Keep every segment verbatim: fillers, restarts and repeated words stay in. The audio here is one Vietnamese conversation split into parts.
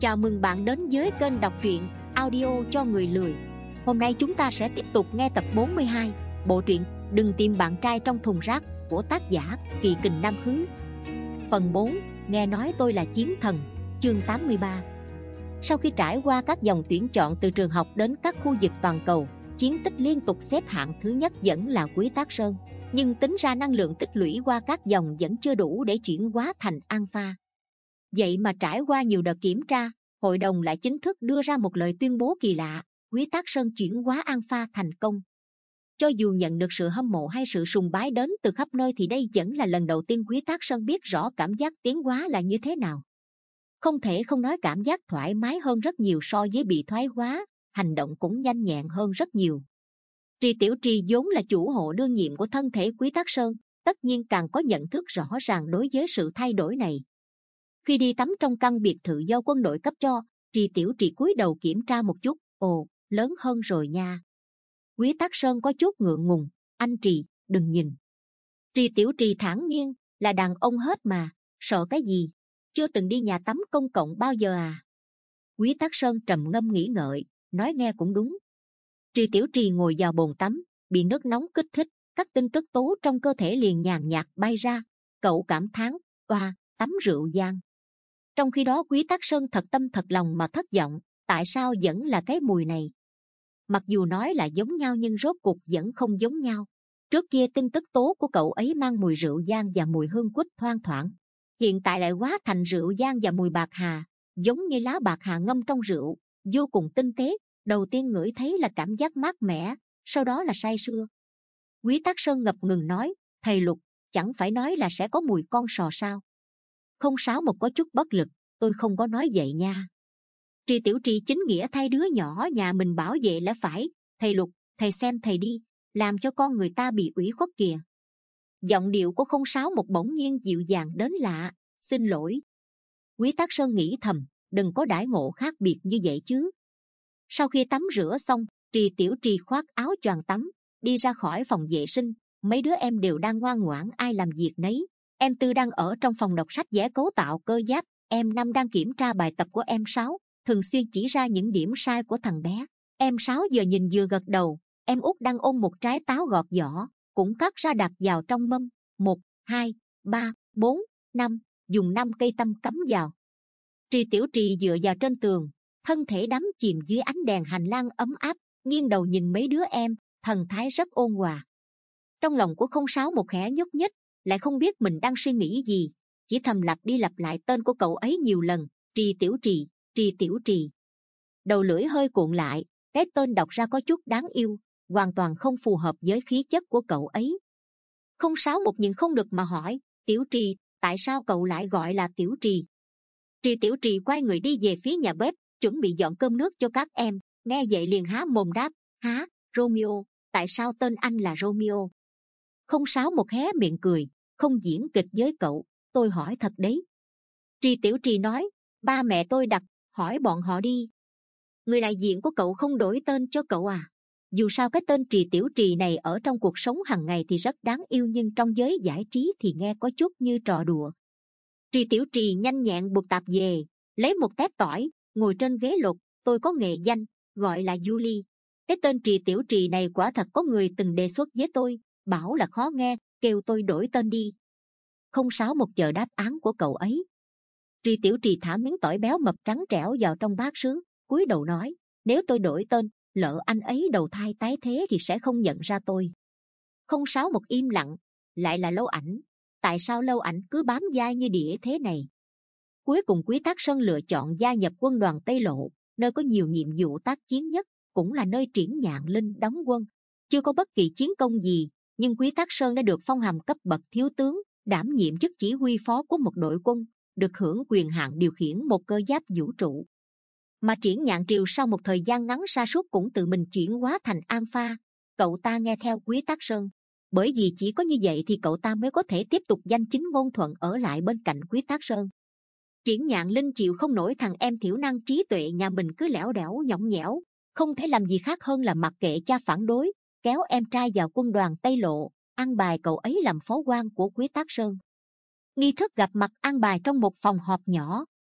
Chào mừng bạn đến với kênh đọc truyện audio cho người lười. Hôm nay chúng ta sẽ tiếp tục nghe tập bốn mươi hai bộ truyện Đừng tìm bạn trai trong thùng rác của tác giả Kỳ Kình Nam Hứ. Phần bốn, nghe nói tôi là chiến thần, chương tám mươi ba. Sau khi trải qua các vòng tuyển chọn từ trường học đến các khu vực toàn cầu, chiến tích liên tục xếp hạng thứ nhất vẫn là Quý Tác Sơn. Nhưng tính ra năng lượng tích lũy qua các vòng vẫn chưa đủ để chuyển hóa thành alpha. Vậy mà trải qua nhiều đợt kiểm tra, hội đồng lại chính thức đưa ra một lời tuyên bố kỳ lạ: Quý Tác Sơn chuyển hóa alpha thành công. Cho dù nhận được sự hâm mộ hay sự sùng bái đến từ khắp nơi thì đây vẫn là lần đầu tiên Quý Tác Sơn biết rõ cảm giác tiến hóa là như thế nào. Không thể không nói cảm giác thoải mái hơn rất nhiều so với bị thoái hóa, hành động cũng nhanh nhẹn hơn rất nhiều. Trì Tiểu Trì vốn là chủ hộ đương nhiệm của thân thể Quý Tác Sơn, tất nhiên càng có nhận thức rõ ràng đối với sự thay đổi này. Khi đi tắm trong căn biệt thự do quân đội cấp cho, Trì Tiểu Trì cúi đầu kiểm tra một chút. Ồ, lớn hơn rồi nha. Quý Tác Sơn có chút ngượng ngùng. Anh Trì, đừng nhìn. Trì Tiểu Trì thản nhiên, là đàn ông hết mà, sợ cái gì? Chưa từng đi nhà tắm công cộng bao giờ à? Quý Tác Sơn trầm ngâm nghĩ ngợi, nói nghe cũng đúng. Trì Tiểu Trì ngồi vào bồn tắm, bị nước nóng kích thích, các tinh tức tố trong cơ thể liền nhàn nhạt bay ra. Cậu cảm thán, oa, tắm rượu vang. Trong khi đó Quý Tác Sơn thật tâm thật lòng mà thất vọng, tại sao vẫn là cái mùi này? Mặc dù nói là giống nhau nhưng rốt cuộc vẫn không giống nhau. Trước kia tinh tức tố của cậu ấy mang mùi rượu vang và mùi hương quýt thoang thoảng, hiện tại lại hóa thành rượu vang và mùi bạc hà, giống như lá bạc hà ngâm trong rượu, vô cùng tinh tế. Đầu tiên ngửi thấy là cảm giác mát mẻ, sau đó là say sưa. Quý Tác Sơn ngập ngừng nói, thầy Lục, chẳng phải nói là sẽ có mùi con sò sao? Không Sáu một có chút bất lực, tôi không có nói vậy nha. Trì Tiểu Trì chính nghĩa thay đứa nhỏ nhà mình bảo vệ lẽ phải. Thầy Lục, thầy xem thầy đi, làm cho con người ta bị ủy khuất kìa. Giọng điệu của Không Sáu một bỗng nhiên dịu dàng đến lạ. Xin lỗi. Quý Tác Sơn nghĩ thầm, đừng có đãi ngộ khác biệt như vậy chứ. Sau khi tắm rửa xong, Trì Tiểu Trì khoác áo choàng tắm, đi ra khỏi phòng vệ sinh. Mấy đứa em đều đang ngoan ngoãn ai làm việc nấy. Em Tư đang ở trong phòng đọc sách vẽ cấu tạo cơ giáp. Em Năm đang kiểm tra bài tập của em Sáu, thường xuyên chỉ ra những điểm sai của thằng bé. Em Sáu giờ nhìn vừa gật đầu. Em Út đang ôm một trái táo gọt vỏ, cũng cắt ra đặt vào trong mâm. Một, hai, ba, bốn, năm, dùng năm cây tăm cắm vào. Trì Tiểu Trì dựa vào trên tường, thân thể đắm chìm dưới ánh đèn hành lang ấm áp, nghiêng đầu nhìn mấy đứa em, thần thái rất ôn hòa. Trong lòng của Không Sáu một khẽ nhúc nhích, lại không biết mình đang suy nghĩ gì, chỉ thầm lặp đi lặp lại tên của cậu ấy nhiều lần. Trì Tiểu Trì, Trì Tiểu Trì. Đầu lưỡi hơi cuộn lại, cái tên đọc ra có chút đáng yêu, hoàn toàn không phù hợp với khí chất của cậu ấy. Không Sáu một nhìn không được mà hỏi, Tiểu Trì, tại sao cậu lại gọi là Tiểu Trì? Trì Tiểu Trì quay người đi về phía nhà bếp, chuẩn bị dọn cơm nước cho các em. Nghe vậy liền há mồm đáp, há, Romeo, tại sao tên anh là Romeo? Không Sáu một hé miệng cười, không diễn kịch với cậu, tôi hỏi thật đấy. Trì Tiểu Trì nói, ba mẹ tôi đặt, hỏi bọn họ đi. Người đại diện của cậu không đổi tên cho cậu à? Dù sao cái tên Trì Tiểu Trì này ở trong cuộc sống hàng ngày thì rất đáng yêu, nhưng trong giới giải trí thì nghe có chút như trò đùa. Trì Tiểu Trì nhanh nhẹn buộc tạp về, lấy một tép tỏi, ngồi trên ghế lột. Tôi có nghệ danh, gọi là Julie. Cái tên Trì Tiểu Trì này quả thật có người từng đề xuất với tôi, bảo là khó nghe, kêu tôi đổi tên đi. Không Sáu một chờ đáp án của cậu ấy. Trì Tiểu Trì thả miếng tỏi béo mập trắng trẻo vào trong bát sứ, cúi đầu nói, nếu tôi đổi tên, lỡ anh ấy đầu thai tái thế thì sẽ không nhận ra tôi. Không Sáu một im lặng, lại là Lâu Ảnh. Tại sao Lâu Ảnh cứ bám dai như đĩa thế này? Cuối cùng Quý Tác Sơn lựa chọn gia nhập quân đoàn Tây Lộ, nơi có nhiều nhiệm vụ tác chiến nhất, cũng là nơi Triển Nhạn Linh đóng quân. Chưa có bất kỳ chiến công gì, nhưng Quý Tác Sơn đã được phong hàm cấp bậc thiếu tướng, đảm nhiệm chức chỉ huy phó của một đội quân, được hưởng quyền hạn điều khiển một cơ giáp vũ trụ. Mà Triển Nhạn Triều sau một thời gian ngắn sa sút cũng tự mình chuyển hóa thành alpha. Cậu ta nghe theo Quý Tác Sơn, bởi vì chỉ có như vậy thì cậu ta mới có thể tiếp tục danh chính ngôn thuận ở lại bên cạnh Quý Tác Sơn. Triển Nhạn Linh chịu không nổi thằng em thiểu năng trí tuệ nhà mình cứ lẻo đẻo nhõng nhẽo, không thể làm gì khác hơn là mặc kệ cha phản đối, kéo em trai vào quân đoàn Tây Lộ, ăn bài cậu ấy làm phó quan của Quý Tác Sơn. Nghi thức gặp mặt ăn bài trong một phòng họp nhỏ.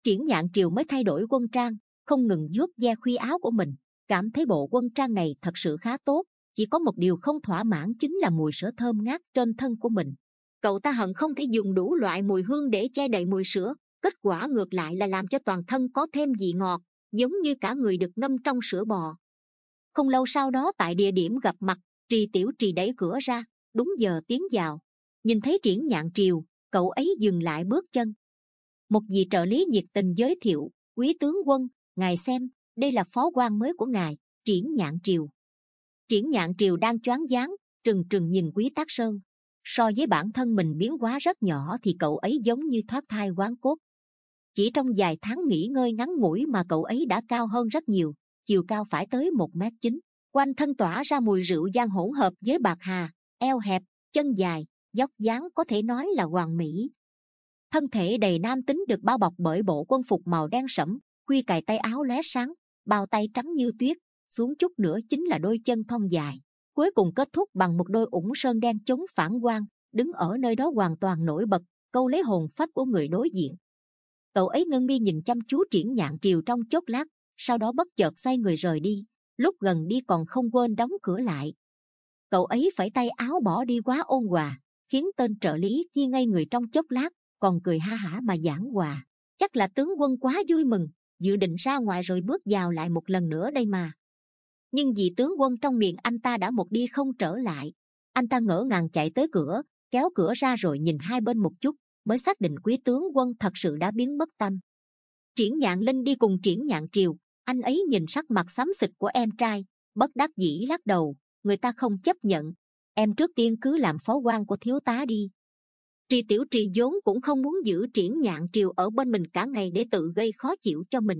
Triển Nhạn Triều mới thay đổi quân trang, không ngừng vuốt ve khuy áo của mình, cảm thấy bộ quân trang này thật sự khá tốt. Chỉ có một điều không thỏa mãn chính là mùi sữa thơm ngát trên thân của mình. Cậu ta hận không thể dùng đủ loại mùi hương để che đậy mùi sữa, kết quả ngược lại là làm cho toàn thân có thêm vị ngọt, giống như cả người được ngâm trong sữa bò. Không lâu sau đó tại địa điểm gặp mặt, Trì Tiểu Trì đẩy cửa ra, đúng giờ tiến vào. Nhìn thấy Triển Nhạn Triều, cậu ấy dừng lại bước chân. Một vị trợ lý nhiệt tình giới thiệu, quý tướng quân, ngài xem, đây là phó quan mới của ngài, Triển Nhạn Triều. Triển Nhạn Triều đang choáng váng, trừng trừng nhìn Quý Tác Sơn. So với bản thân mình biến hóa rất nhỏ thì cậu ấy giống như thoát thai hoán cốt. Chỉ trong vài tháng nghỉ ngơi ngắn ngủi mà cậu ấy đã cao hơn rất nhiều, chiều cao phải tới một mét chín, quanh thân tỏa ra mùi rượu vang hỗn hợp với bạc hà, eo hẹp, chân dài, dốc dáng có thể nói là hoàn mỹ. Thân thể đầy nam tính được bao bọc bởi bộ quân phục màu đen sẫm, khuy cài tay áo lóe sáng, bao tay trắng như tuyết, xuống chút nữa chính là đôi chân thon dài, cuối cùng kết thúc bằng một đôi ủng sơn đen chống phản quang, đứng ở nơi đó hoàn toàn nổi bật, câu lấy hồn phách của người đối diện. Cậu ấy ngưng mi nhìn chăm chú Triển Nhạn Triều trong chốc lát, sau đó bất chợt xoay người rời đi, lúc gần đi còn không quên đóng cửa lại. Cậu ấy phẩy tay áo bỏ đi quá ôn hòa, khiến tên trợ lý kia ngây người trong chốc lát, còn cười ha hả mà giảng hòa. Chắc là tướng quân quá vui mừng, dự định ra ngoài rồi bước vào lại một lần nữa đây mà. Nhưng vì tướng quân trong miệng anh ta đã một đi không trở lại, anh ta ngỡ ngàng chạy tới cửa, kéo cửa ra rồi nhìn hai bên một chút, mới xác định quý tướng quân thật sự đã biến mất tâm. Triển Nhạn Linh đi cùng Triển Nhạn Triều, anh ấy nhìn sắc mặt xám xịt của em trai, bất đắc dĩ lắc đầu, người ta không chấp nhận. Em trước tiên cứ làm phó quan của thiếu tá đi. Trì Tiểu Trì vốn cũng không muốn giữ Triển Nhạn Triều ở bên mình cả ngày để tự gây khó chịu cho mình.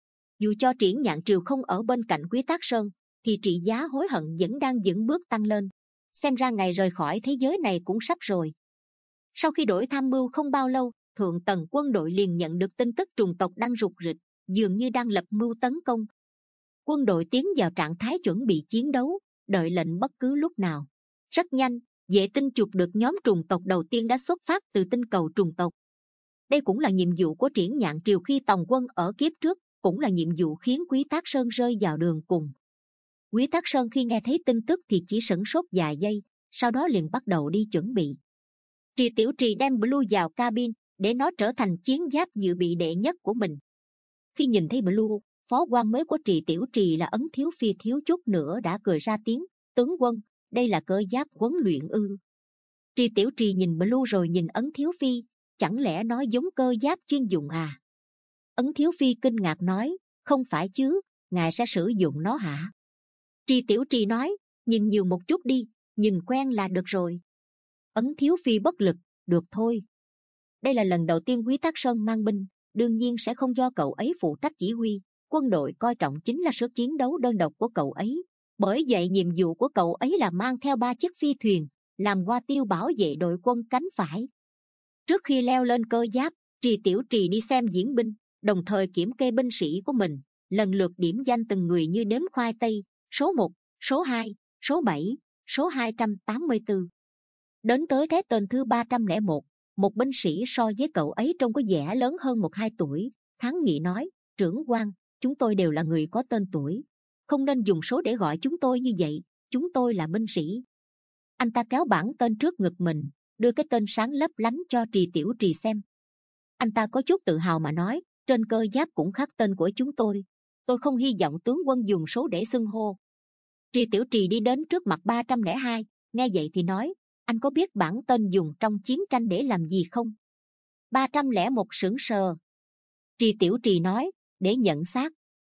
Dù cho Triển Nhạn Triều không ở bên cạnh Quý Tác Sơn, thì trị giá hối hận vẫn đang vững bước tăng lên. Xem ra ngày rời khỏi thế giới này cũng sắp rồi. Sau khi đổi tham mưu không bao lâu, thượng tầng quân đội liền nhận được tin tức trùng tộc đang rục rịch, dường như đang lập mưu tấn công. Quân đội tiến vào trạng thái chuẩn bị chiến đấu, đợi lệnh bất cứ lúc nào. Rất nhanh, vệ tinh chụp được nhóm trùng tộc đầu tiên đã xuất phát từ tinh cầu trùng tộc. Đây cũng là nhiệm vụ của Triển Nhạn Triều khi tòng quân ở kiếp trước, cũng là nhiệm vụ khiến Quý Tác Sơn rơi vào đường cùng. Quý Tác Sơn khi nghe thấy tin tức thì chỉ sửng sốt vài giây, sau đó liền bắt đầu đi chuẩn bị. Trì Tiểu Trì đem Blue vào cabin để nó trở thành chiến giáp dự bị đệ nhất của mình. Khi nhìn thấy Blue, phó quan mới của Trì Tiểu Trì là Ấn Thiếu Phi thiếu chút nữa đã cười ra tiếng, tướng quân, đây là cơ giáp huấn luyện ư? Trì Tiểu Trì nhìn Blue rồi nhìn Ấn Thiếu Phi, chẳng lẽ nó giống cơ giáp chuyên dụng à? Ấn Thiếu Phi kinh ngạc nói, không phải chứ, ngài sẽ sử dụng nó hả? Trì Tiểu Trì nói, nhìn nhiều một chút đi, nhìn quen là được rồi. Ấn Thiếu Phi bất lực, được thôi. Đây là lần đầu tiên Quý Tác Sơn mang binh, đương nhiên sẽ không do cậu ấy phụ trách chỉ huy. Quân đội coi trọng chính là sức chiến đấu đơn độc của cậu ấy. Bởi vậy nhiệm vụ của cậu ấy là mang theo ba chiếc phi thuyền, làm hoa tiêu bảo vệ đội quân cánh phải. Trước khi leo lên cơ giáp, Trì Tiểu Trì đi xem diễn binh, đồng thời kiểm kê binh sĩ của mình, lần lượt điểm danh từng người như đếm khoai tây, số một, số hai, số bảy, số hai trăm tám mươi tư. Đến tới cái tên thứ ba trăm lẻ một, một binh sĩ so với cậu ấy trông có vẻ lớn hơn một hai tuổi, kháng nghị nói, trưởng quan, chúng tôi đều là người có tên tuổi, không nên dùng số để gọi chúng tôi như vậy, chúng tôi là binh sĩ. Anh ta kéo bảng tên trước ngực mình, đưa cái tên sáng lấp lánh cho Trì Tiểu Trì xem. Anh ta có chút tự hào mà nói, trên cơ giáp cũng khắc tên của chúng tôi, tôi không hy vọng tướng quân dùng số để xưng hô. Trì Tiểu Trì đi đến trước mặt ba trăm lẻ hai, nghe vậy thì nói, anh có biết bảng tên dùng trong chiến tranh để làm gì không? ba trăm lẻ một sững sờ. Trì Tiểu Trì nói, để nhận xác.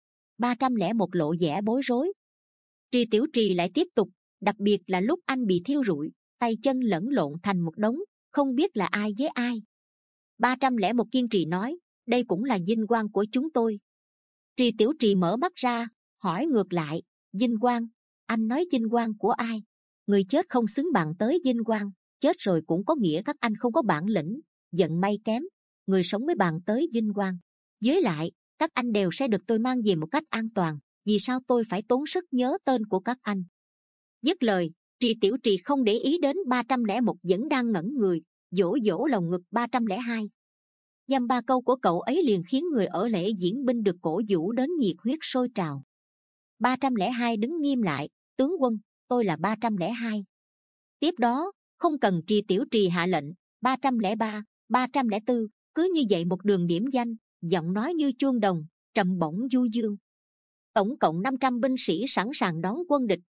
ba trăm lẻ một lộ vẻ bối rối. Trì Tiểu Trì lại tiếp tục, đặc biệt là lúc anh bị thiêu rụi, tay chân lẫn lộn thành một đống, không biết là ai với ai. ba trăm lẻ một kiên trì nói, đây cũng là vinh quang của chúng tôi. Trì Tiểu Trì mở mắt ra, hỏi ngược lại, vinh quang, anh nói vinh quang của ai? Người chết không xứng bằng tới vinh quang, chết rồi cũng có nghĩa các anh không có bản lĩnh, vận may kém, người sống mới bằng tới vinh quang. Với lại, các anh đều sẽ được tôi mang về một cách an toàn, vì sao tôi phải tốn sức nhớ tên của các anh? Dứt lời, Trì Tiểu Trì không để ý đến ba trăm lẻ một vẫn đang ngẩn người, dỗ dỗ lồng ngực ba trăm lẻ hai. dăm ba câu của cậu ấy liền khiến người ở lễ diễn binh được cổ vũ đến nhiệt huyết sôi trào. Ba trăm lẻ hai đứng nghiêm lại. Tướng quân, tôi là ba trăm lẻ hai. Tiếp đó, không cần Trì Tiểu Trì hạ lệnh, ba trăm lẻ ba, ba trăm lẻ bốn, cứ như vậy một đường điểm danh, giọng nói như chuông đồng, trầm bổng du dương. Tổng cộng năm trăm binh sĩ sẵn sàng đón quân địch.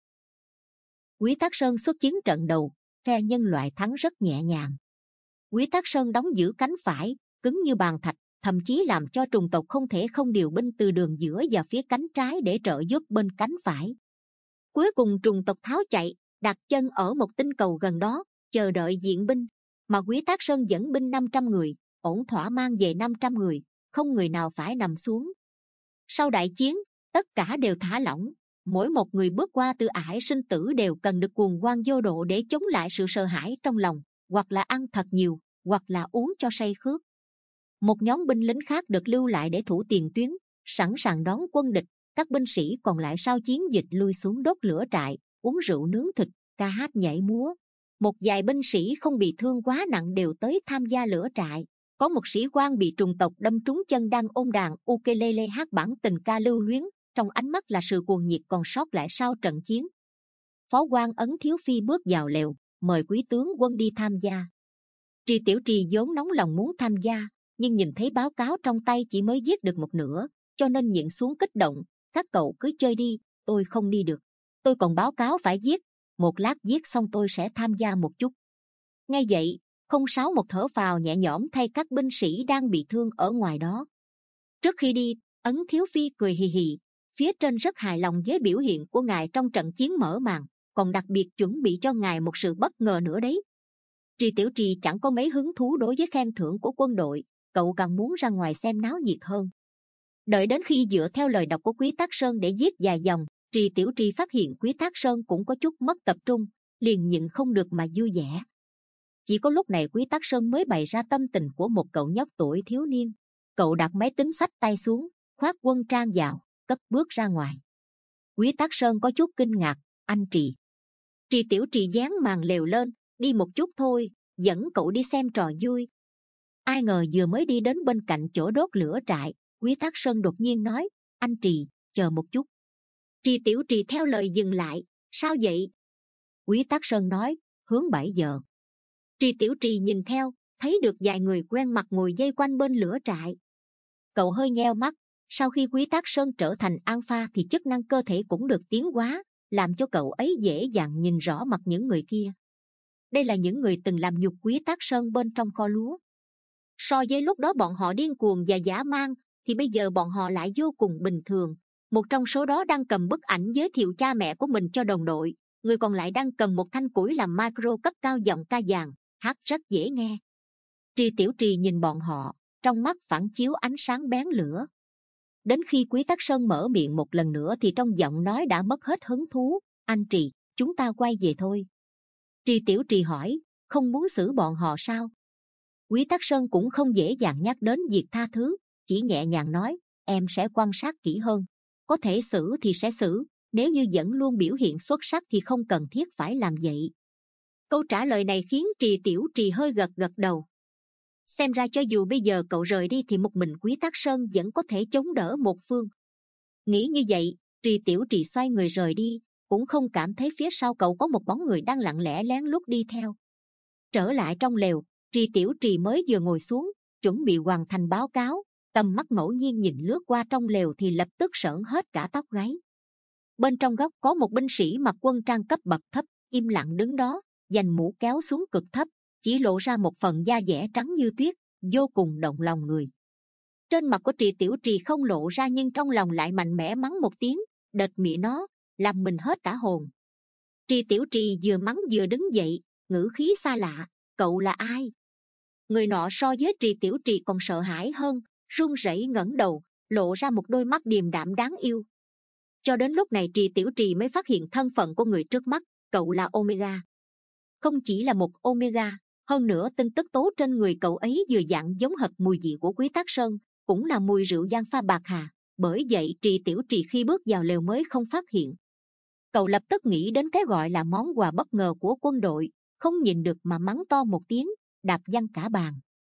Quý Tác Sơn xuất chiến trận đầu, phe nhân loại thắng rất nhẹ nhàng. Quý Tác Sơn đóng giữ cánh phải, cứng như bàn thạch, thậm chí làm cho trùng tộc không thể không điều binh từ đường giữa và phía cánh trái để trợ giúp bên cánh phải. Cuối cùng trùng tộc tháo chạy, đặt chân ở một tinh cầu gần đó, chờ đợi diện binh, mà Quý Tác Sơn dẫn binh năm trăm người, ổn thỏa mang về năm trăm người, không người nào phải nằm xuống. Sau đại chiến, tất cả đều thả lỏng, mỗi một người bước qua từ ải sinh tử đều cần được cuồng quan vô độ để chống lại sự sợ hãi trong lòng, hoặc là ăn thật nhiều, hoặc là uống cho say khướt. Một nhóm binh lính khác được lưu lại để thủ tiền tuyến, sẵn sàng đón quân địch. Các binh sĩ còn lại sau chiến dịch lui xuống đốt lửa trại, uống rượu nướng thịt, ca hát nhảy múa. Một vài binh sĩ không bị thương quá nặng đều tới tham gia lửa trại. Có một sĩ quan bị trùng tộc đâm trúng chân đang ôm đàn ukulele hát bản tình ca lưu luyến, trong ánh mắt là sự cuồng nhiệt còn sót lại sau trận chiến. Phó quan Ấn Thiếu Phi bước vào lều, mời quý tướng quân đi tham gia. Trì Tiểu Trì vốn nóng lòng muốn tham gia, nhưng nhìn thấy báo cáo trong tay chỉ mới viết được một nửa, cho nên nhịn xuống kích động. Các cậu cứ chơi đi, tôi không đi được. Tôi còn báo cáo phải viết, một lát viết xong tôi sẽ tham gia một chút. Nghe vậy, không sáu một thở phào nhẹ nhõm thay các binh sĩ đang bị thương ở ngoài đó. Trước khi đi, Ấn Thiếu Phi cười hì hì, phía trên rất hài lòng với biểu hiện của ngài trong trận chiến mở màn, còn đặc biệt chuẩn bị cho ngài một sự bất ngờ nữa đấy. Trì Tiểu Trì chẳng có mấy hứng thú đối với khen thưởng của quân đội, cậu càng muốn ra ngoài xem náo nhiệt hơn. Đợi đến khi dựa theo lời đọc của Quý Tác Sơn để viết vài dòng, Trì Tiểu Trì phát hiện Quý Tác Sơn cũng có chút mất tập trung, liền nhịn không được mà vui vẻ. Chỉ có lúc này Quý Tác Sơn mới bày ra tâm tình của một cậu nhóc tuổi thiếu niên. Cậu đặt máy tính xách tay xuống, khoác quân trang vào, cất bước ra ngoài. Quý Tác Sơn có chút kinh ngạc, anh Trì. Trì Tiểu Trì dán màn lều lên, đi một chút thôi, dẫn cậu đi xem trò vui. Ai ngờ vừa mới đi đến bên cạnh chỗ đốt lửa trại, Quý Tác Sơn đột nhiên nói, anh Trì, chờ một chút. Trì Tiểu Trì theo lời dừng lại, sao vậy? Quý Tác Sơn nói, hướng bảy giờ. Trì Tiểu Trì nhìn theo, thấy được vài người quen mặt ngồi vây quanh bên lửa trại. Cậu hơi nheo mắt, sau khi Quý Tác Sơn trở thành alpha thì chức năng cơ thể cũng được tiến hóa, làm cho cậu ấy dễ dàng nhìn rõ mặt những người kia. Đây là những người từng làm nhục Quý Tác Sơn bên trong kho lúa. So với lúc đó bọn họ điên cuồng và dã man, thì bây giờ bọn họ lại vô cùng bình thường. Một trong số đó đang cầm bức ảnh giới thiệu cha mẹ của mình cho đồng đội, người còn lại đang cầm một thanh củi làm micro cất cao giọng ca dàn, hát rất dễ nghe. Trì Tiểu Trì nhìn bọn họ, trong mắt phản chiếu ánh sáng bén lửa. Đến khi Quý Tác Sơn mở miệng một lần nữa thì trong giọng nói đã mất hết hứng thú. Anh Trì, chúng ta quay về thôi. Trì Tiểu Trì hỏi, không muốn xử bọn họ sao? Quý Tác Sơn cũng không dễ dàng nhắc đến việc tha thứ, chỉ nhẹ nhàng nói, em sẽ quan sát kỹ hơn. Có thể xử thì sẽ xử, nếu như vẫn luôn biểu hiện xuất sắc thì không cần thiết phải làm vậy. Câu trả lời này khiến Trì Tiểu Trì hơi gật gật đầu. Xem ra cho dù bây giờ cậu rời đi thì một mình Quý Tác Sơn vẫn có thể chống đỡ một phương. Nghĩ như vậy, Trì Tiểu Trì xoay người rời đi, cũng không cảm thấy phía sau cậu có một bóng người đang lặng lẽ lén lút đi theo. Trở lại trong lều, Trì Tiểu Trì mới vừa ngồi xuống, chuẩn bị hoàn thành báo cáo, tầm mắt ngẫu nhiên nhìn lướt qua trong lều thì lập tức sởn hết cả tóc gáy. Bên trong góc có một binh sĩ mặc quân trang cấp bậc thấp, im lặng đứng đó, dành mũ kéo xuống cực thấp, chỉ lộ ra một phần da dẻ trắng như tuyết, vô cùng động lòng người. Trên mặt của Trì Tiểu Trì không lộ ra nhưng trong lòng lại mạnh mẽ mắng một tiếng, đệt mị nó, làm mình hết cả hồn. Trì Tiểu Trì vừa mắng vừa đứng dậy, ngữ khí xa lạ, cậu là ai? Người nọ so với Trì Tiểu Trì còn sợ hãi hơn, run rẩy ngẩng đầu, lộ ra một đôi mắt điềm đạm đáng yêu. Cho đến lúc này Trì Tiểu Trì mới phát hiện thân phận của người trước mắt, cậu là Omega. Không chỉ là một Omega, hơn nữa tin tức tố trên người cậu ấy vừa dạng giống hệt mùi vị của Quý Tác Sơn, cũng là mùi rượu giang pha bạc hà. Bởi vậy Trì Tiểu Trì khi bước vào lều mới không phát hiện. Cậu lập tức nghĩ đến cái gọi là món quà bất ngờ của quân đội, không nhìn được mà mắng to một tiếng, đạp văng cả bàn.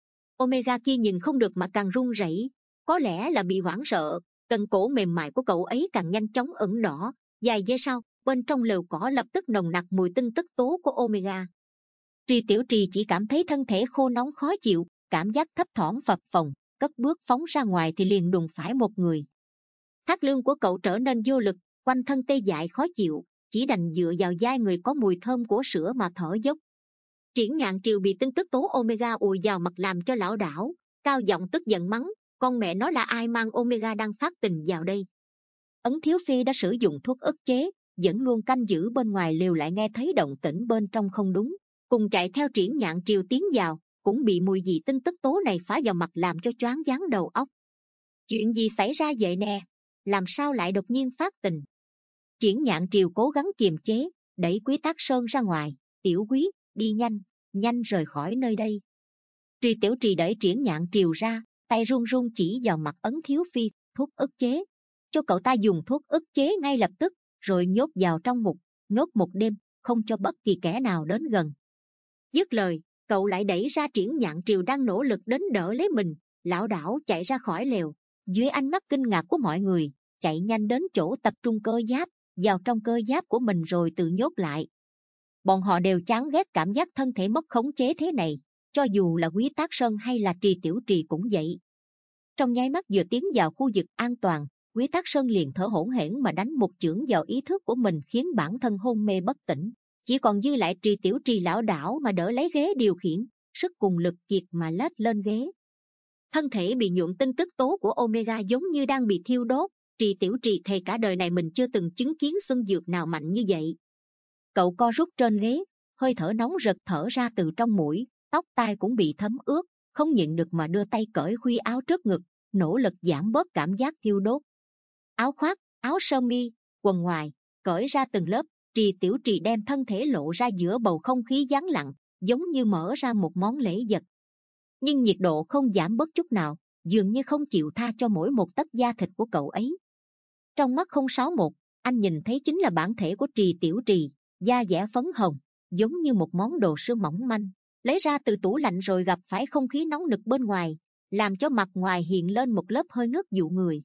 Omega kia nhìn không được mà càng run rẩy, có lẽ là bị hoảng sợ. Cần cổ mềm mại của cậu ấy càng nhanh chóng ửng đỏ. Vài giây sau, bên trong lều cỏ lập tức nồng nặc mùi tinh tức tố của Omega. Trì Tiểu Trì chỉ cảm thấy thân thể khô nóng khó chịu, cảm giác thấp thỏm phập phồng, cất bước phóng ra ngoài thì liền đụng phải một người. Thắt lưng của cậu trở nên vô lực, quanh thân tê dại khó chịu, chỉ đành dựa vào vai người có mùi thơm của sữa mà thở dốc. Triển Nhạn Triều bị tinh tức tố Omega ùi vào mặt làm cho lảo đảo, cao giọng tức giận mắng, con mẹ nó là ai mang Omega đang phát tình vào đây? Ấn Thiếu Phi đã sử dụng thuốc ức chế, vẫn luôn canh giữ bên ngoài lều lại nghe thấy động tĩnh bên trong không đúng, cùng chạy theo Triển Nhạn Triều tiến vào, cũng bị mùi vị tinh tức tố này phá vào mặt làm cho choáng váng đầu óc. Chuyện gì xảy ra vậy nè? Làm sao lại đột nhiên phát tình? Triển Nhạn Triều cố gắng kiềm chế, đẩy Quý Tác Sơn ra ngoài. Tiểu Quý, đi nhanh, nhanh rời khỏi nơi đây. Trì Tiểu Trì đẩy Triển Nhạn Triều ra, tay run run chỉ vào mặt Ấn Thiếu Phi, thuốc ức chế. Cho cậu ta dùng thuốc ức chế ngay lập tức, rồi nhốt vào trong ngục, nhốt một đêm, không cho bất kỳ kẻ nào đến gần. Dứt lời, cậu lại đẩy ra Triển Nhạn Triều đang nỗ lực đến đỡ lấy mình, lảo đảo chạy ra khỏi lều. Dưới ánh mắt kinh ngạc của mọi người, chạy nhanh đến chỗ tập trung cơ giáp, vào trong cơ giáp của mình rồi tự nhốt lại. Bọn họ đều chán ghét cảm giác thân thể mất khống chế thế này, cho dù là Quý Tác Sơn hay là Trì Tiểu Trì cũng vậy. Trong nháy mắt vừa tiến vào khu vực an toàn, Quý Tác Sơn liền thở hổn hển mà đánh một chưởng vào ý thức của mình khiến bản thân hôn mê bất tỉnh, chỉ còn dư lại Trì Tiểu Trì lảo đảo mà đỡ lấy ghế điều khiển, sức cùng lực kiệt mà lết lên ghế. Thân thể bị nhuộm tinh tức tố của Omega giống như đang bị thiêu đốt. Trì Tiểu Trì thề cả đời này mình chưa từng chứng kiến xuân dược nào mạnh như vậy. Cậu co rút trên ghế, hơi thở nóng rực thở ra từ trong mũi, tóc tai cũng bị thấm ướt, không nhịn được mà đưa tay cởi khuy áo trước ngực, nỗ lực giảm bớt cảm giác thiêu đốt. Áo khoác, áo sơ mi, quần ngoài cởi ra từng lớp. Trì Tiểu Trì đem thân thể lộ ra giữa bầu không khí vắng lặng, giống như mở ra một món lễ vật. Nhưng nhiệt độ không giảm bớt chút nào, dường như không chịu tha cho mỗi một tấc da thịt của cậu ấy. Trong mắt không sáu một, anh nhìn thấy chính là bản thể của Trì Tiểu Trì, da dẻ phấn hồng, giống như một món đồ sứ mỏng manh, lấy ra từ tủ lạnh rồi gặp phải không khí nóng nực bên ngoài, làm cho mặt ngoài hiện lên một lớp hơi nước dụ người.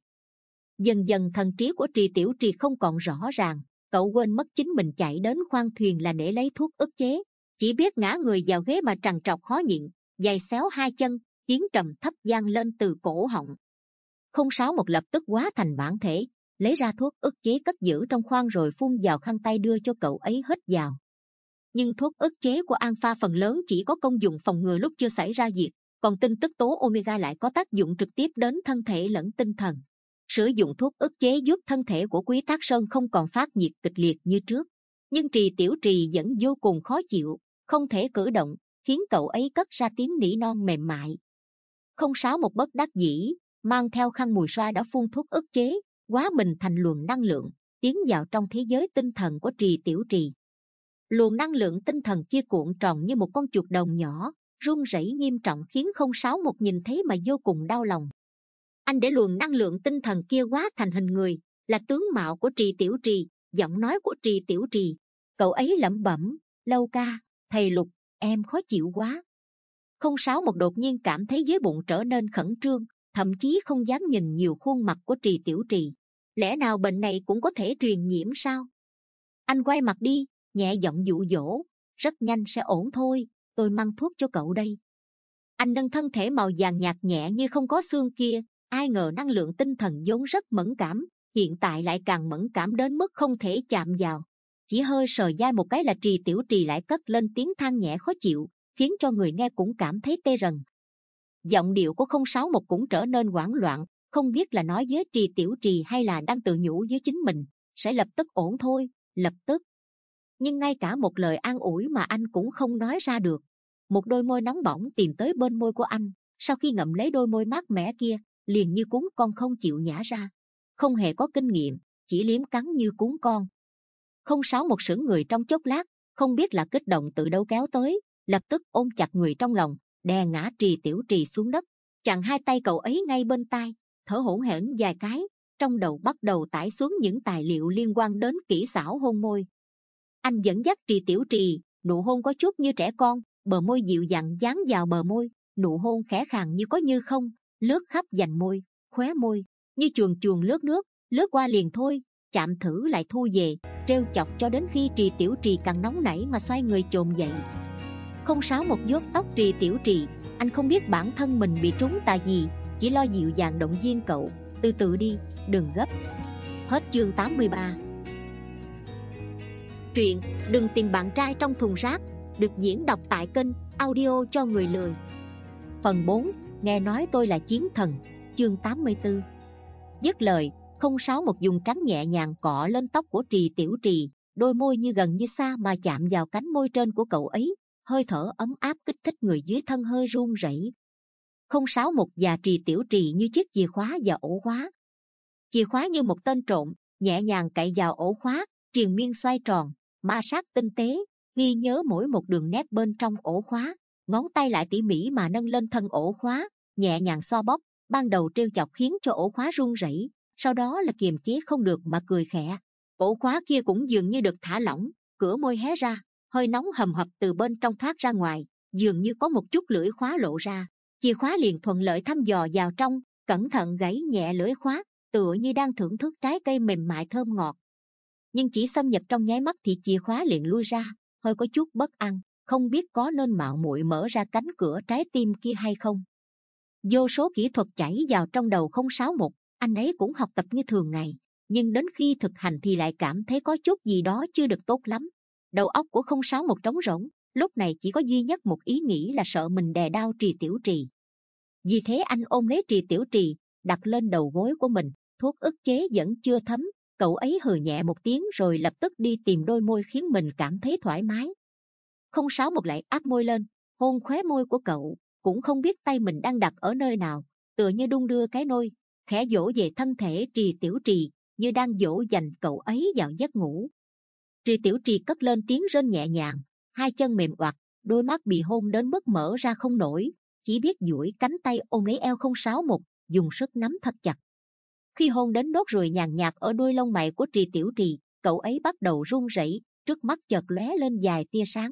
Dần dần thần trí của Trì Tiểu Trì không còn rõ ràng, cậu quên mất chính mình chạy đến khoang thuyền là để lấy thuốc ức chế, chỉ biết ngã người vào ghế mà trằn trọc khó nhịn, giày xéo hai chân, tiếng trầm thấp vang lên từ cổ họng. Không sáu một lập tức hóa thành bản thể, lấy ra thuốc ức chế cất giữ trong khoang rồi phun vào khăn tay đưa cho cậu ấy hít vào. Nhưng thuốc ức chế của Alpha phần lớn chỉ có công dụng phòng ngừa lúc chưa xảy ra việc, còn tinh tức tố Omega lại có tác dụng trực tiếp đến thân thể lẫn tinh thần. Sử dụng thuốc ức chế giúp thân thể của Quý Tác Sơn không còn phát nhiệt kịch liệt như trước, nhưng Trì Tiểu Trì vẫn vô cùng khó chịu, không thể cử động, khiến cậu ấy cất ra tiếng nỉ non mềm mại. Không sáu một bất đắc dĩ, mang theo khăn mùi xoa đã phun thuốc ức chế, hóa mình thành luồng năng lượng, tiến vào trong thế giới tinh thần của Trì Tiểu Trì. Luồng năng lượng tinh thần kia cuộn tròn như một con chuột đồng nhỏ, run rẩy nghiêm trọng khiến không sáu một nhìn thấy mà vô cùng đau lòng. Anh để luồng năng lượng tinh thần kia hóa thành hình người, là tướng mạo của Trì Tiểu Trì, giọng nói của Trì Tiểu Trì. Cậu ấy lẩm bẩm, Lâu ca, thầy Lục, em khó chịu quá. Không sáu một đột nhiên cảm thấy dưới bụng trở nên khẩn trương, thậm chí không dám nhìn nhiều khuôn mặt của Trì Tiểu Trì. Lẽ nào bệnh này cũng có thể truyền nhiễm sao? Anh quay mặt đi, nhẹ giọng dụ dỗ, rất nhanh sẽ ổn thôi, tôi mang thuốc cho cậu đây. Anh nâng thân thể màu vàng nhạt nhẹ như không có xương kia, ai ngờ năng lượng tinh thần vốn rất mẫn cảm, hiện tại lại càng mẫn cảm đến mức không thể chạm vào. Chỉ hơi sờ vai một cái là Trì Tiểu Trì lại cất lên tiếng than nhẹ khó chịu, khiến cho người nghe cũng cảm thấy tê rần. Giọng điệu của không sáu một cũng trở nên hoảng loạn, không biết là nói với Trì Tiểu Trì hay là đang tự nhủ với chính mình, sẽ lập tức ổn thôi, lập tức. Nhưng ngay cả một lời an ủi mà anh cũng không nói ra được. Một đôi môi nóng bỏng tìm tới bên môi của anh, sau khi ngậm lấy đôi môi mát mẻ kia, liền như cún con không chịu nhả ra. Không hề có kinh nghiệm, chỉ liếm cắn như cún con. Không sáu một sững người trong chốc lát, không biết là kích động từ đâu kéo tới, lập tức ôm chặt người trong lòng, đè ngã Trì Tiểu Trì xuống đất, chặn hai tay cậu ấy ngay bên tai, thở hổn hển vài cái, trong đầu bắt đầu tải xuống những tài liệu liên quan đến kỹ xảo hôn môi. Anh dẫn dắt Trì Tiểu Trì, nụ hôn có chút như trẻ con, bờ môi dịu dàng dán vào bờ môi, Nụ hôn khẽ khàng như có như không, lướt khắp vành môi, khóe môi, như chuồn chuồn lướt nước, lướt qua liền thôi, chạm thử lại thu về, trêu chọc cho đến khi Trì Tiểu Trì càng nóng nảy mà xoay người chồm dậy. Không Sáu một vuốt tóc Trì Tiểu Trì, anh không biết bản thân mình bị trúng tà gì, chỉ lo dịu dàng động viên cậu, từ từ đi, đừng gấp. Hết chương tám mươi ba. Truyện Đừng Tìm Bạn Trai Trong Thùng Rác được diễn đọc tại kênh audio cho người lười. Phần bốn. Nghe nói tôi là chiến thần. Chương tám mươi tư. Dứt lời, Không Sáu một dùng trắng nhẹ nhàng cọ lên tóc của Trì Tiểu Trì, đôi môi như gần như xa mà chạm vào cánh môi trên của cậu ấy, hơi thở ấm áp kích thích người dưới thân hơi run rẩy. Không Sáu một và Trì Tiểu Trì như chiếc chìa khóa và ổ khóa. Chìa khóa như một tên trộm, nhẹ nhàng cậy vào ổ khóa, triền miên xoay tròn, ma sát tinh tế, ghi nhớ mỗi một đường nét bên trong ổ khóa, ngón tay lại tỉ mỉ mà nâng lên thân ổ khóa, nhẹ nhàng xoa bóp, ban đầu trêu chọc khiến cho ổ khóa run rẩy, sau đó là kiềm chế không được mà cười khẽ. Ổ khóa kia cũng dường như được thả lỏng, cửa môi hé ra, hơi nóng hầm hập từ bên trong thoát ra ngoài, dường như có một chút lưỡi khóa lộ ra, chìa khóa liền thuận lợi thăm dò vào trong, cẩn thận gãy nhẹ lưỡi khóa, tựa như đang thưởng thức trái cây mềm mại thơm ngọt. Nhưng chỉ xâm nhập trong nháy mắt thì chìa khóa liền lui ra, hơi có chút bất an, không biết có nên mạo muội mở ra cánh cửa trái tim kia hay không. Vô số kỹ thuật chảy vào trong đầu Không Sáu một, anh ấy cũng học tập như thường ngày, nhưng đến khi thực hành thì lại cảm thấy có chút gì đó chưa được tốt lắm. Đầu óc của Không Sáu một trống rỗng, lúc này chỉ có duy nhất một ý nghĩ là sợ mình đè đau Trì Tiểu Trì. Vì thế anh ôm lấy Trì Tiểu Trì, đặt lên đầu gối của mình, thuốc ức chế vẫn chưa thấm, cậu ấy hừ nhẹ một tiếng rồi lập tức đi tìm đôi môi khiến mình cảm thấy thoải mái. Không Sáu một lại áp môi lên, hôn khóe môi của cậu, cũng không biết tay mình đang đặt ở nơi nào, tựa như đung đưa cái nôi, khẽ dỗ về thân thể Trì Tiểu Trì, như đang dỗ dành cậu ấy vào giấc ngủ. Trì Tiểu Trì cất lên tiếng rên nhẹ nhàng, hai chân mềm oặt, đôi mắt bị hôn đến mức mở ra không nổi, chỉ biết duỗi cánh tay ôm lấy eo Không Sáu một, dùng sức nắm thật chặt. Khi hôn đến nốt ruồi nhàn nhạt ở đôi lông mày của Trì Tiểu Trì, cậu ấy bắt đầu run rẩy, trước mắt chợt lóe lên vài tia sáng.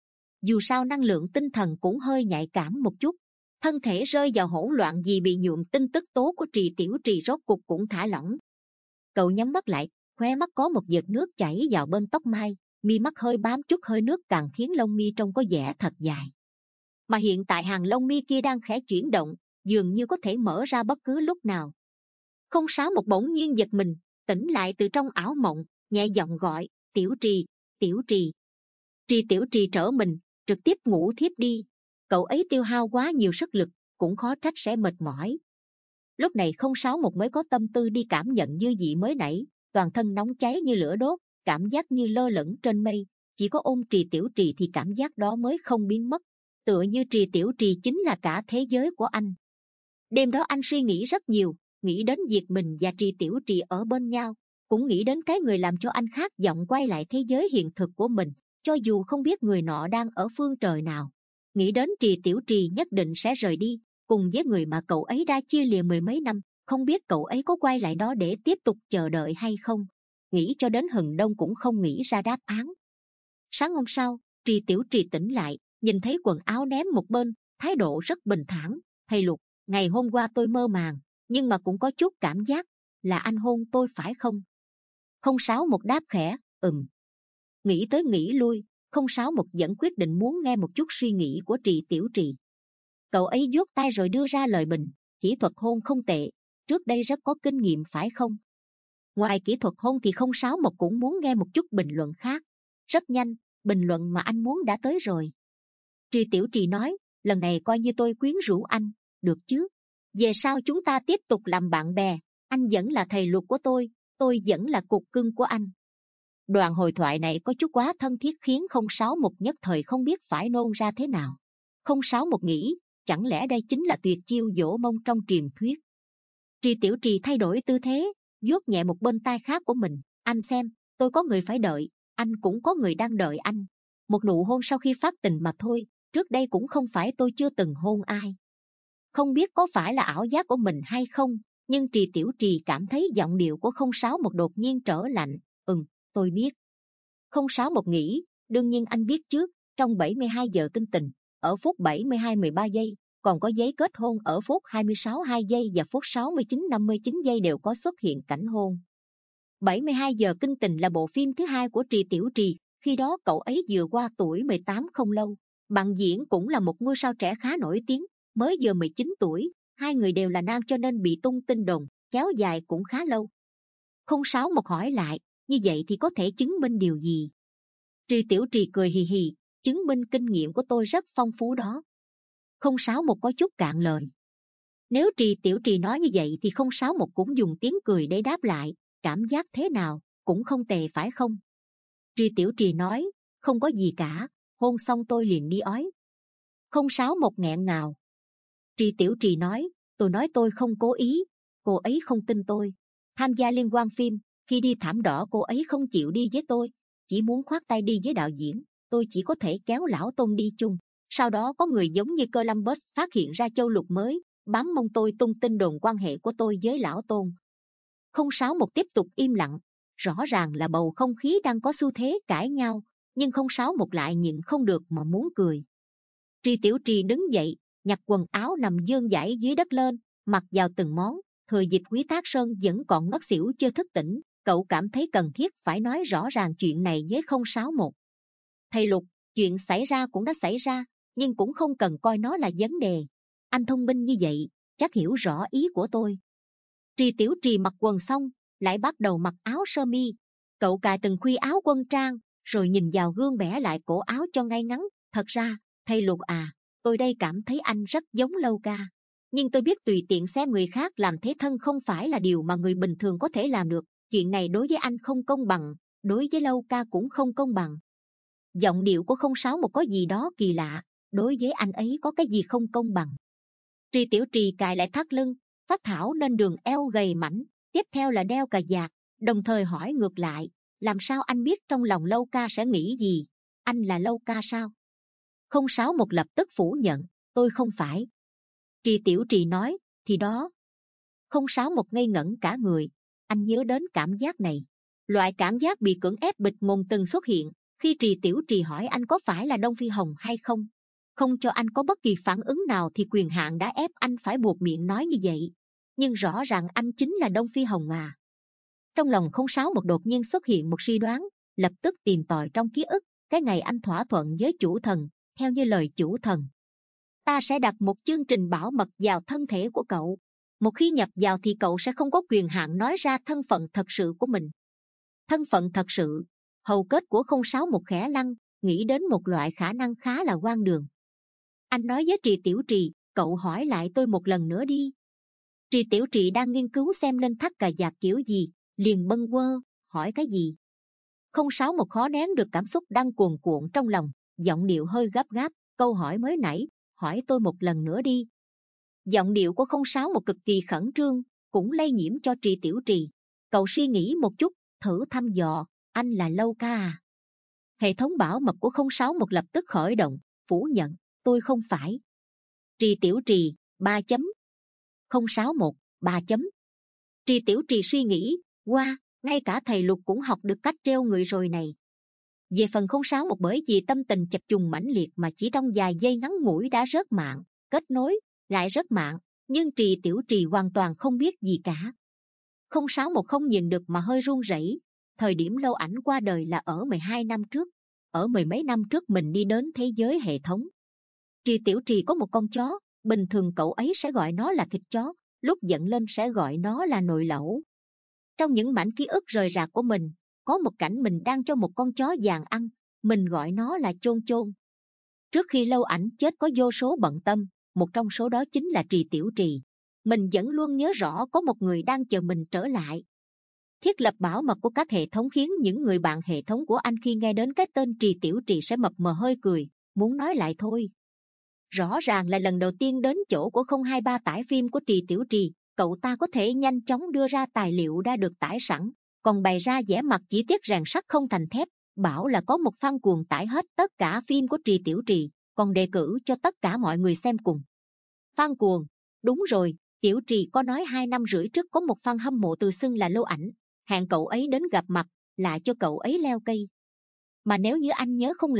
Dù sao năng lượng tinh thần cũng hơi nhạy cảm một chút, thân thể rơi vào hỗn loạn vì bị nhuộm tin tức tố của Trì Tiểu Trì rốt cục cũng thả lỏng. Cậu nhắm mắt lại, khóe mắt có một giọt nước chảy vào bên tóc mai, mi mắt hơi bám chút hơi nước càng khiến lông mi trông có vẻ thật dài. Mà hiện tại hàng lông mi kia đang khẽ chuyển động, dường như có thể mở ra bất cứ lúc nào. Không Sáu một bỗng nhiên giật mình, tỉnh lại từ trong ảo mộng, nhẹ giọng gọi, Tiểu Trì, Tiểu Trì. Trì Tiểu Trì trở mình, trực tiếp ngủ thiếp đi. Cậu ấy tiêu hao quá nhiều sức lực, cũng khó trách sẽ mệt mỏi. Lúc này Không Sáu một mới có tâm tư đi cảm nhận dư vị mới nãy, toàn thân nóng cháy như lửa đốt, cảm giác như lơ lửng trên mây, chỉ có ôm Trì Tiểu Trì thì cảm giác đó mới không biến mất, tựa như Trì Tiểu Trì chính là cả thế giới của anh. Đêm đó anh suy nghĩ rất nhiều, nghĩ đến việc mình và Trì Tiểu Trì ở bên nhau, cũng nghĩ đến cái người làm cho anh khát vọng quay lại thế giới hiện thực của mình, cho dù không biết người nọ đang ở phương trời nào. Nghĩ đến Trì Tiểu Trì nhất định sẽ rời đi, cùng với người mà cậu ấy đã chia lìa mười mấy năm, không biết cậu ấy có quay lại đó để tiếp tục chờ đợi hay không. Nghĩ cho đến hừng đông cũng không nghĩ ra đáp án. Sáng hôm sau, Trì Tiểu Trì tỉnh lại, nhìn thấy quần áo ném một bên, thái độ rất bình thản. Thầy Lục, ngày hôm qua tôi mơ màng, nhưng mà cũng có chút cảm giác là anh hôn tôi phải không? Không Sáu một đáp khẽ, ừm. Nghĩ tới nghĩ lui, Không Sáu một vẫn quyết định muốn nghe một chút suy nghĩ của Trì Tiểu Trì. Cậu ấy vuốt tay rồi đưa ra lời bình, kỹ thuật hôn không tệ, trước đây rất có kinh nghiệm phải không? Ngoài kỹ thuật hôn thì Không Sáu một cũng muốn nghe một chút bình luận khác. Rất nhanh, bình luận mà anh muốn đã tới rồi. Trì Tiểu Trì nói, lần này coi như tôi quyến rũ anh, được chứ? Về sau chúng ta tiếp tục làm bạn bè, anh vẫn là thầy Lục của tôi, tôi vẫn là cục cưng của anh. Đoạn hồi thoại này có chút quá thân thiết khiến Không Sáu một nhất thời không biết phải nôn ra thế nào. Không Sáu một nghĩ, chẳng lẽ đây chính là tuyệt chiêu dỗ mông trong truyền thuyết? Trì Tiểu Trì thay đổi tư thế, vuốt nhẹ một bên tai khác của mình, anh xem, tôi có người phải đợi, anh cũng có người đang đợi anh. Một nụ hôn sau khi phát tình mà thôi, trước đây cũng không phải tôi chưa từng hôn ai. Không biết có phải là ảo giác của mình hay không, nhưng Trì Tiểu Trì cảm thấy giọng điệu của Không Sáu một đột nhiên trở lạnh. Ừm, tôi biết. Không Sáu một nghĩ, đương nhiên anh biết chứ, trong bảy mươi hai giờ kinh tình, ở phút bảy mươi hai mười ba giây, còn có giấy kết hôn ở phút hai mươi sáu hai giây và phút sáu mươi chín năm mươi chín giây đều có xuất hiện cảnh hôn. bảy mươi hai giờ kinh tình là bộ phim thứ hai của Trì Tiểu Trì, khi đó cậu ấy vừa qua tuổi mười tám không lâu. Bạn diễn cũng là một ngôi sao trẻ khá nổi tiếng, mới vừa mười chín tuổi, hai người đều là nam cho nên bị tung tin đồn, kéo dài cũng khá lâu. Không sáu một hỏi lại, như vậy thì có thể chứng minh điều gì? Trì Tiểu Trì cười hì hì, chứng minh kinh nghiệm của tôi rất phong phú đó. Không sáu một có chút cạn lời. Nếu Trì Tiểu Trì nói như vậy thì không sáu một cũng dùng tiếng cười để đáp lại, cảm giác thế nào, cũng không tệ phải không? Trì Tiểu Trì nói, không có gì cả, hôn xong tôi liền đi ói. Không sáu một nghẹn ngào. Trì Tiểu Trì nói, tôi nói tôi không cố ý, cô ấy không tin tôi. Tham gia liên hoan phim, khi đi thảm đỏ cô ấy không chịu đi với tôi, chỉ muốn khoác tay đi với đạo diễn, tôi chỉ có thể kéo lão Tôn đi chung. Sau đó có người giống như Columbus phát hiện ra châu lục mới, bám mông tôi tung tin đồn quan hệ của tôi với lão Tôn. Không sáu một tiếp tục im lặng, rõ ràng là bầu không khí đang có xu thế cãi nhau, nhưng không sáu một lại nhịn không được mà muốn cười. Trì Tiểu Trì đứng dậy, nhặt quần áo nằm dơn dãi dưới đất lên, mặc vào từng món. Thừa dịp Quý Thác Sơn vẫn còn ngất xỉu chưa thức tỉnh, cậu cảm thấy cần thiết phải nói rõ ràng chuyện này với không sáu một. Thầy Lục, chuyện xảy ra cũng đã xảy ra, nhưng cũng không cần coi nó là vấn đề. Anh thông minh như vậy, chắc hiểu rõ ý của tôi. Trì Tiểu Trì mặc quần xong, lại bắt đầu mặc áo sơ mi. Cậu cài từng khuy áo quân trang, rồi nhìn vào gương bẻ lại cổ áo cho ngay ngắn. Thật ra, thầy Lục à, tôi đây cảm thấy anh rất giống Lâu Ca. Nhưng tôi biết tùy tiện xem người khác làm thế thân không phải là điều mà người bình thường có thể làm được. Chuyện này đối với anh không công bằng, đối với Lâu Ca cũng không công bằng. Giọng điệu của không sáu một có gì đó kỳ lạ, đối với anh ấy có cái gì không công bằng. Trì Tiểu Trì cài lại thắt lưng, phát thảo nên đường eo gầy mảnh, tiếp theo là đeo cà vạt, đồng thời hỏi ngược lại, làm sao anh biết trong lòng Lâu Ca sẽ nghĩ gì? Anh là Lâu Ca sao? Không sáu một lập tức phủ nhận, tôi không phải. Trì Tiểu Trì nói, thì đó. Không sáu một ngây ngẩn cả người, anh nhớ đến cảm giác này. Loại cảm giác bị cưỡng ép bịt mồm từng xuất hiện khi Trì Tiểu Trì hỏi anh có phải là Đông Phi Hồng hay không. Không cho anh có bất kỳ phản ứng nào thì quyền hạn đã ép anh phải buộc miệng nói như vậy. Nhưng rõ ràng anh chính là Đông Phi Hồng à. Trong lòng không sáu một đột nhiên xuất hiện một suy đoán, lập tức tìm tòi trong ký ức cái ngày anh thỏa thuận với chủ thần, theo như lời chủ thần. Ta sẽ đặt một chương trình bảo mật vào thân thể của cậu. Một khi nhập vào thì cậu sẽ không có quyền hạn nói ra thân phận thật sự của mình. Thân phận thật sự, hầu kết của không sáu một khẽ lăn, nghĩ đến một loại khả năng khá là hoang đường. Anh nói với Trì Tiểu Trì, cậu hỏi lại tôi một lần nữa đi. Trì Tiểu Trì đang nghiên cứu xem nên thắt cà vạt kiểu gì, liền bâng quơ, hỏi cái gì. Không sáu một khó nén được cảm xúc đang cuồn cuộn trong lòng, giọng điệu hơi gấp gáp, câu hỏi mới nãy, hỏi tôi một lần nữa đi. Giọng điệu của không sáu một cực kỳ khẩn trương, cũng lây nhiễm cho Trì Tiểu Trì. Cậu suy nghĩ một chút, thử thăm dò, anh là Lâu Ca à? Hệ thống bảo mật của không sáu một lập tức khởi động, phủ nhận, tôi không phải. Trì Tiểu Trì, ba chấm. không sáu một, ba chấm. Trì Tiểu Trì suy nghĩ, qua, wow, ngay cả thầy Lục cũng học được cách treo người rồi này. Về phần không sáu một bởi vì tâm tình chập trùng mãnh liệt mà chỉ trong vài giây ngắn ngủi đã rớt mạng, kết nối, lại rớt mạng, nhưng Trì Tiểu Trì hoàn toàn không biết gì cả. Không sáu một không nhìn được mà hơi run rẩy. Thời điểm Lâu Ảnh qua đời là ở mười hai năm trước, ở mười mấy năm trước mình đi đến thế giới hệ thống. Trì Tiểu Trì có một con chó, bình thường cậu ấy sẽ gọi nó là thịt chó, lúc giận lên sẽ gọi nó là nồi lẩu. Trong những mảnh ký ức rời rạc của mình, có một cảnh mình đang cho một con chó vàng ăn, mình gọi nó là chôn chôn. Trước khi Lâu Ảnh chết có vô số bận tâm, một trong số đó chính là Trì Tiểu Trì. Mình vẫn luôn nhớ rõ có một người đang chờ mình trở lại. Thiết lập bảo mật của các hệ thống khiến những người bạn hệ thống của anh khi nghe đến cái tên Trì Tiểu Trì sẽ mập mờ hơi cười, muốn nói lại thôi. Rõ ràng là lần đầu tiên đến chỗ của không hai ba tải phim của Trì Tiểu Trì, cậu ta có thể nhanh chóng đưa ra tài liệu đã được tải sẵn, còn bày ra vẻ mặt chỉ tiếc rèn sắt không thành thép, bảo là có một fan cuồng tải hết tất cả phim của Trì Tiểu Trì, còn đề cử cho tất cả mọi người xem cùng. Fan cuồng, đúng rồi, Tiểu Trì có nói hai năm rưỡi trước có một fan hâm mộ tự xưng là Lâu Ảnh, hẹn cậu ấy đến gặp mặt, lại cho cậu ấy leo cây. Mà nếu như anh nhớ không lầm,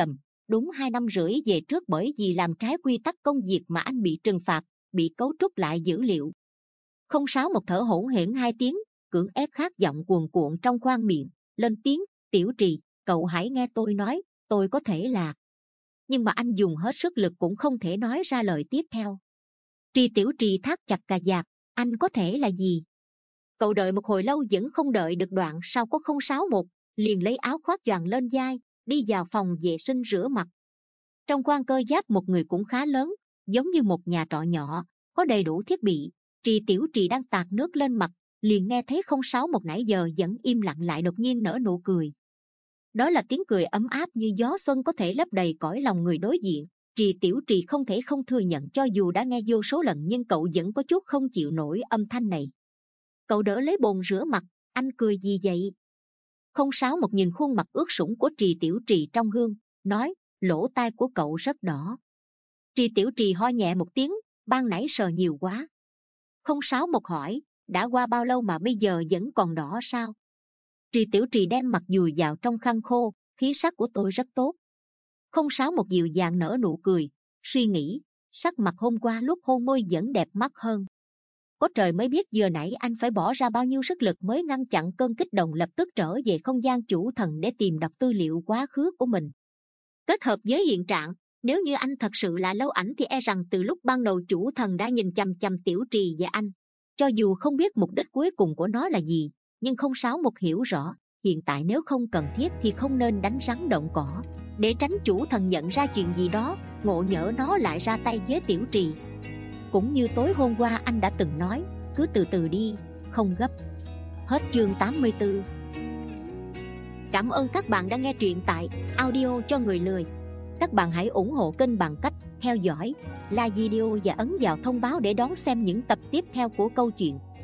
đúng hai năm rưỡi về trước bởi vì làm trái quy tắc công việc mà anh bị trừng phạt, bị cấu trúc lại dữ liệu. Không sáu một thở hổn hển hai tiếng, cưỡng ép khát giọng cuồn cuộn trong khoang miệng, lên tiếng, Tiểu Trì, cậu hãy nghe tôi nói, tôi có thể là... Nhưng mà anh dùng hết sức lực cũng không thể nói ra lời tiếp theo. Trì Tiểu Trì thắt chặt cà vạt, anh có thể là gì? Cậu đợi một hồi lâu vẫn không đợi được đoạn sau có không sáu một, liền lấy áo khoác choàng lên vai, đi vào phòng vệ sinh rửa mặt. Trong khoang cơ giáp một người cũng khá lớn, giống như một nhà trọ nhỏ, có đầy đủ thiết bị. Trì Tiểu Trì đang tạt nước lên mặt, liền nghe thấy không sáu một nãy giờ vẫn im lặng lại đột nhiên nở nụ cười. Đó là tiếng cười ấm áp như gió xuân có thể lấp đầy cõi lòng người đối diện. Trì Tiểu Trì không thể không thừa nhận cho dù đã nghe vô số lần nhưng cậu vẫn có chút không chịu nổi âm thanh này. Cậu đỡ lấy bồn rửa mặt, anh cười gì vậy? Không sáu một nhìn khuôn mặt ướt sũng của Trì Tiểu Trì trong gương, nói, lỗ tai của cậu rất đỏ. Trì Tiểu Trì ho nhẹ một tiếng, ban nãy sờ nhiều quá. Không sáu một hỏi, đã qua bao lâu mà bây giờ vẫn còn đỏ sao? Trì Tiểu Trì đem mặt dùi vào trong khăn khô, khí sắc của tôi rất tốt. Không sáu một dịu dàng nở nụ cười, suy nghĩ, sắc mặt hôm qua lúc hôn môi vẫn đẹp mắt hơn. Có trời mới biết vừa nãy anh phải bỏ ra bao nhiêu sức lực mới ngăn chặn cơn kích động lập tức trở về không gian chủ thần để tìm đọc tư liệu quá khứ của mình. Kết hợp với hiện trạng, nếu như anh thật sự là lâu ảnh thì e rằng từ lúc ban đầu chủ thần đã nhìn chằm chằm Tiểu Trì và anh. Cho dù không biết mục đích cuối cùng của nó là gì, nhưng không sáu một hiểu rõ, hiện tại nếu không cần thiết thì không nên đánh rắn động cỏ, để tránh chủ thần nhận ra chuyện gì đó, ngộ nhỡ nó lại ra tay với Tiểu Trì. Cũng như tối hôm qua anh đã từng nói, cứ từ từ đi, không gấp. Hết chương tám mươi tư. Cảm ơn các bạn đã nghe truyện tại Audio cho người lười. Các bạn hãy ủng hộ kênh bằng cách theo dõi, like video và ấn vào thông báo để đón xem những tập tiếp theo của câu chuyện.